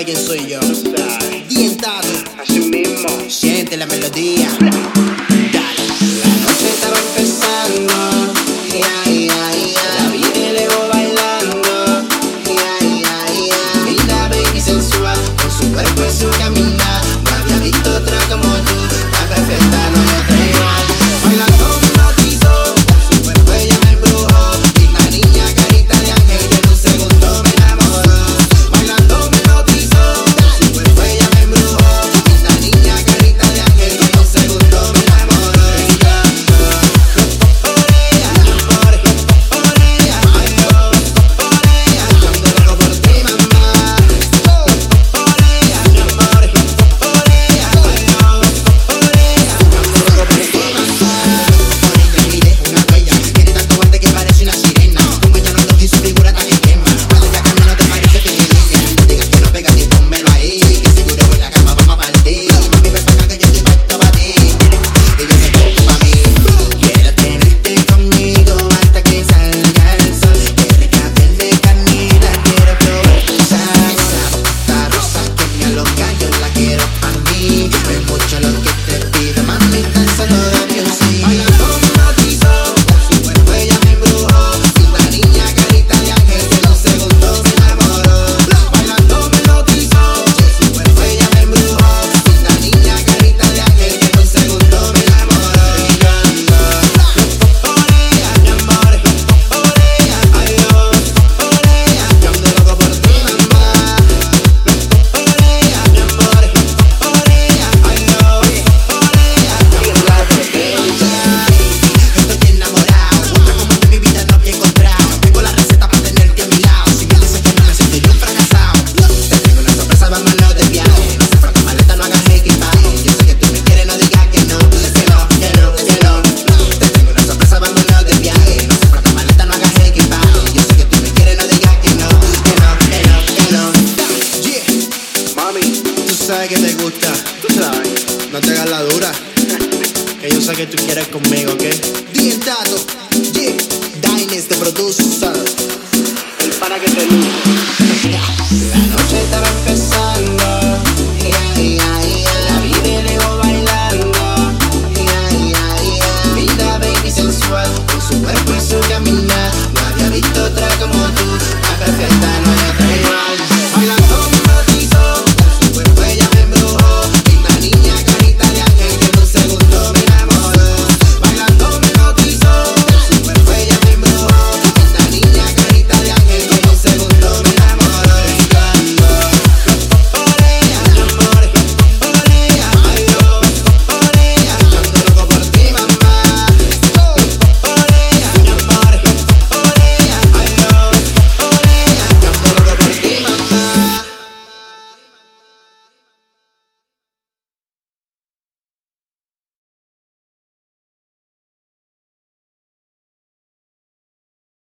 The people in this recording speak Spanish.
sabes quién soy yo. Dientado, Así mismo. siente la melodía. Dale. La noche estaba empezando. La vi de lejos bailando. Y la baby sensual con su cuerpo y su caminar. No había visto otra como tú. La perfecta, no hay otra igual. Bailando me hipnotizó, con su cuerpo ella me embrujó. Y la niña carita de ángel que en un segundo me enamoró. Bailando me hipnotizó, con su cuerpo ella me embrujó. Y la niña carita de ángel que en un segundo me enamoró. Por ella, amor, por ella, ay Dios, por ella, yo ando loco por ti, mamá. Por ella, amor, por ella, ay Dios, por ella, yo ando loco por ti, mamá. Por ella miré una huella, tiene tanto guante que parece una sirena. Como ella no toca y su figura tan extrema. Cuando ella camina te parece pequeña. No digas que no pegas y pónmelo ahí, que seguro en la cama vamos a partir. Mami, ven pa' acá que yo estoy puesto pa' ti. Que yo sé que tú pa' mí. Quiero tenerte conmigo hasta que salga el sol. Que rica piel de canela, quiero probar tu sabor. Esta rosa que me aloca, yo la quiero pa' mí. No es mucho lo que te pido, mami, tan solo dame un sí. Bailando me hipnotizó, con su cuerpo ella me embrujó. Y la niña carita de ángel que en un segundo me enamoró. Bailando me hipnotizó, con su cuerpo ella me embrujó. Y la niña carita de ángel que en un segundo me enamoró. Y yo ando por ella, mi amor, por ella, ay Dios, por ella, yo ando loco por ti, mamá. Por ella, mi amor, por ella, ay Dios, por ella, yo ando loco por ti, mamá. Estoy enamorado, otra como de mi vida no había encontrado. Tengo la receta para tenerte a mi lado. Si me dices que no me siento yo un fracasado. Te tengo una sorpresa, vámonos de viaje. No se frota maleta, no hagas equipaje. Yo sé que tú me quieres, no digas que no. Que no, que no, que no. Te tengo una sorpresa, vámonos de viaje. No se frota maleta, no hagas equipaje. Yo sé que tú me quieres, no digas que no. Que no, que no, que no. Yeah, Mami, tú sabes que te gusta. tú sabes. No te hagas la dura. Que yo sé que tú quieres conmigo, ¿ok? Dientado, yeah. Dines the producer. El para que te luce. La noche estaba empezando.